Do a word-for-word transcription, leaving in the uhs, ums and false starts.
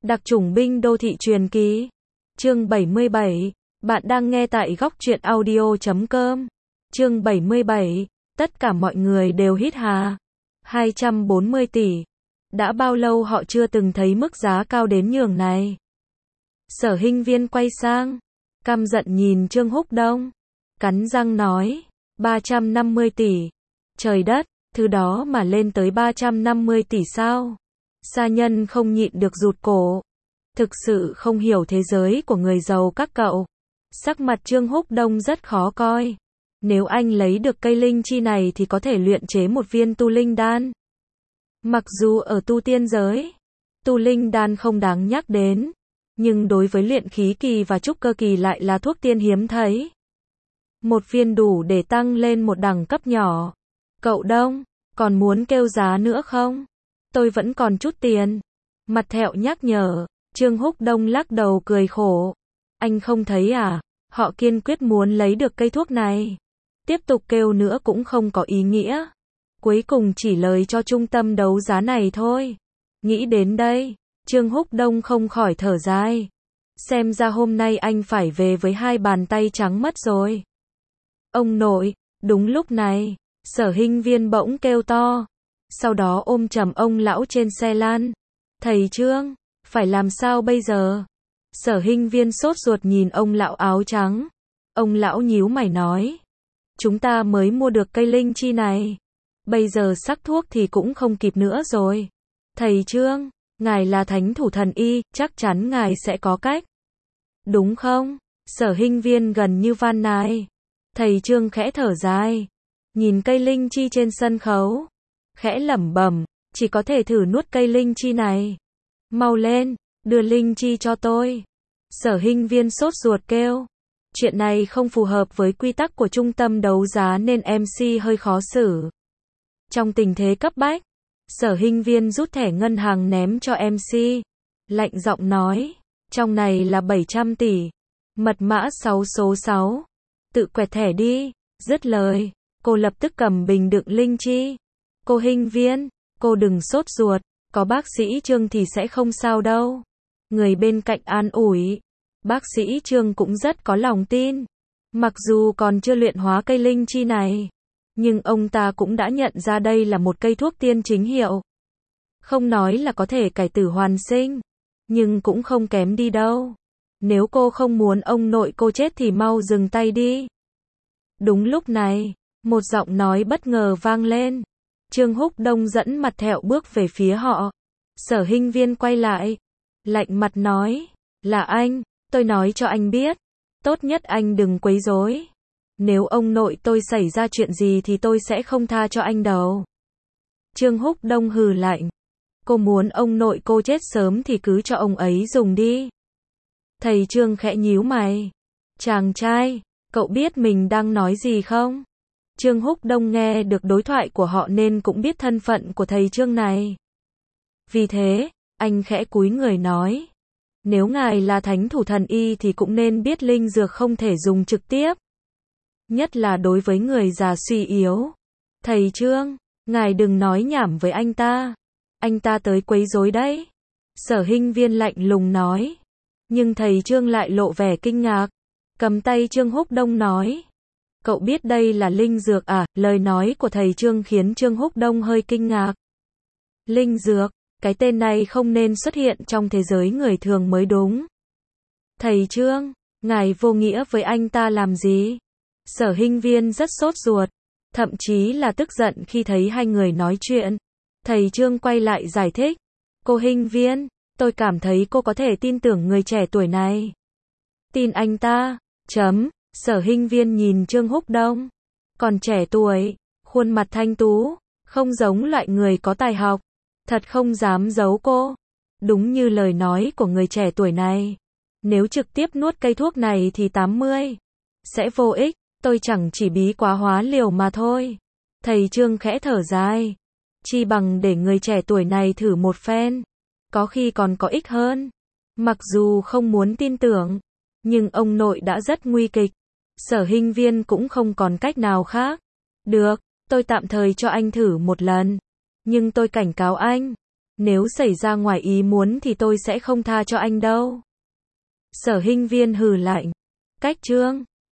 Đặc chủng binh đô thị truyền ký. Chương bảy mươi bảy. Bạn đang nghe tại góc truyện audio chấm com. Chương bảy mươi bảy. Tất cả mọi người đều hít hà. hai trăm bốn mươi tỷ. Đã bao lâu họ chưa từng thấy mức giá cao đến nhường này. Sở Hinh Viên quay sang, căm giận nhìn Trương Húc Đông, cắn răng nói, ba trăm năm mươi tỷ. Trời đất, thứ đó mà lên tới ba trăm năm mươi tỷ sao? Sa Nhân không nhịn được rụt cổ. Thực sự không hiểu thế giới của người giàu các cậu. Sắc mặt Trương Húc Đông rất khó coi. Nếu anh lấy được cây linh chi này thì có thể luyện chế một viên tu linh đan. Mặc dù ở tu tiên giới, tu linh đan không đáng nhắc đến, nhưng đối với luyện khí kỳ và trúc cơ kỳ lại là thuốc tiên hiếm thấy. Một viên đủ để tăng lên một đẳng cấp nhỏ. Cậu Đông, còn muốn kêu giá nữa không? Tôi vẫn còn chút tiền. Mặt Thẹo nhắc nhở. Trương Húc Đông lắc đầu cười khổ. Anh không thấy à? Họ kiên quyết muốn lấy được cây thuốc này. Tiếp tục kêu nữa cũng không có ý nghĩa. Cuối cùng chỉ lời cho trung tâm đấu giá này thôi. Nghĩ đến đây, Trương Húc Đông không khỏi thở dài. Xem ra hôm nay anh phải về với hai bàn tay trắng mất rồi. Ông nội, đúng lúc này, Sở Hinh Viên bỗng kêu to. Sau đó ôm chầm ông lão trên xe lan. Thầy Trương, phải làm sao bây giờ? Sở Hinh Viên sốt ruột nhìn ông lão áo trắng. Ông lão nhíu mày nói. Chúng ta mới mua được cây linh chi này. Bây giờ sắc thuốc thì cũng không kịp nữa rồi. Thầy Trương, ngài là thánh thủ thần y, chắc chắn ngài sẽ có cách. Đúng không? Sở Hinh Viên gần như van nài. Thầy Trương khẽ thở dài. Nhìn cây linh chi trên sân khấu. Khẽ lẩm bẩm, chỉ có thể thử nuốt cây linh chi này. Mau lên, đưa linh chi cho tôi. Sở Hinh Viên sốt ruột kêu. Chuyện này không phù hợp với quy tắc của trung tâm đấu giá nên em xê hơi khó xử. Trong tình thế cấp bách, Sở Hinh Viên rút thẻ ngân hàng ném cho em xê. Lạnh giọng nói, trong này là bảy trăm tỷ. Mật mã sáu số sáu. Tự quẹt thẻ đi. Dứt lời, cô lập tức cầm bình đựng linh chi. Cô Hinh Viên, cô đừng sốt ruột, có bác sĩ Trương thì sẽ không sao đâu. Người bên cạnh an ủi. Bác sĩ Trương cũng rất có lòng tin. Mặc dù còn chưa luyện hóa cây linh chi này, nhưng ông ta cũng đã nhận ra đây là một cây thuốc tiên chính hiệu. Không nói là có thể cải tử hoàn sinh, nhưng cũng không kém đi đâu. Nếu cô không muốn ông nội cô chết thì mau dừng tay đi. Đúng lúc này, một giọng nói bất ngờ vang lên. Trương Húc Đông dẫn Mặt Thẹo bước về phía họ. Sở Hinh Viên quay lại, lạnh mặt nói, là anh, tôi nói cho anh biết, tốt nhất anh đừng quấy rối. Nếu ông nội tôi xảy ra chuyện gì thì tôi sẽ không tha cho anh đâu. Trương Húc Đông hừ lạnh, cô muốn ông nội cô chết sớm thì cứ cho ông ấy dùng đi. Thầy Trương khẽ nhíu mày. Chàng trai, cậu biết mình đang nói gì không? Trương Húc Đông nghe được đối thoại của họ nên cũng biết thân phận của thầy Trương này. Vì thế, anh khẽ cúi người nói. Nếu ngài là thánh thủ thần y thì cũng nên biết linh dược không thể dùng trực tiếp. Nhất là đối với người già suy yếu. Thầy Trương, ngài đừng nói nhảm với anh ta. Anh ta tới quấy rối đấy. Sở Hinh Viên lạnh lùng nói. Nhưng thầy Trương lại lộ vẻ kinh ngạc. Cầm tay Trương Húc Đông nói. Cậu biết đây là linh dược à? Lời nói của thầy Trương khiến Trương Húc Đông hơi kinh ngạc. Linh dược, cái tên này không nên xuất hiện trong thế giới người thường mới đúng. Thầy Trương, ngài vô nghĩa với anh ta làm gì? Sở Hinh Viên rất sốt ruột, thậm chí là tức giận khi thấy hai người nói chuyện. Thầy Trương quay lại giải thích. Cô Hinh Viên, tôi cảm thấy cô có thể tin tưởng người trẻ tuổi này. Tin anh ta, chấm. Sở Hinh Viên nhìn Trương Húc Đông. Còn trẻ tuổi, khuôn mặt thanh tú, không giống loại người có tài học. Thật không dám giấu cô. Đúng như lời nói của người trẻ tuổi này. Nếu trực tiếp nuốt cây thuốc này thì tám mươi. Sẽ vô ích, tôi chẳng chỉ bí quá hóa liều mà thôi. Thầy Trương khẽ thở dài. Chi bằng để người trẻ tuổi này thử một phen. Có khi còn có ích hơn. Mặc dù không muốn tin tưởng, nhưng ông nội đã rất nguy kịch. Sở Hinh Viên cũng không còn cách nào khác. Được, tôi tạm thời cho anh thử một lần. Nhưng tôi cảnh cáo anh, Nếu xảy ra ngoài ý muốn thì tôi sẽ không tha cho anh đâu. Sở Hinh Viên hừ lạnh. Cách Trương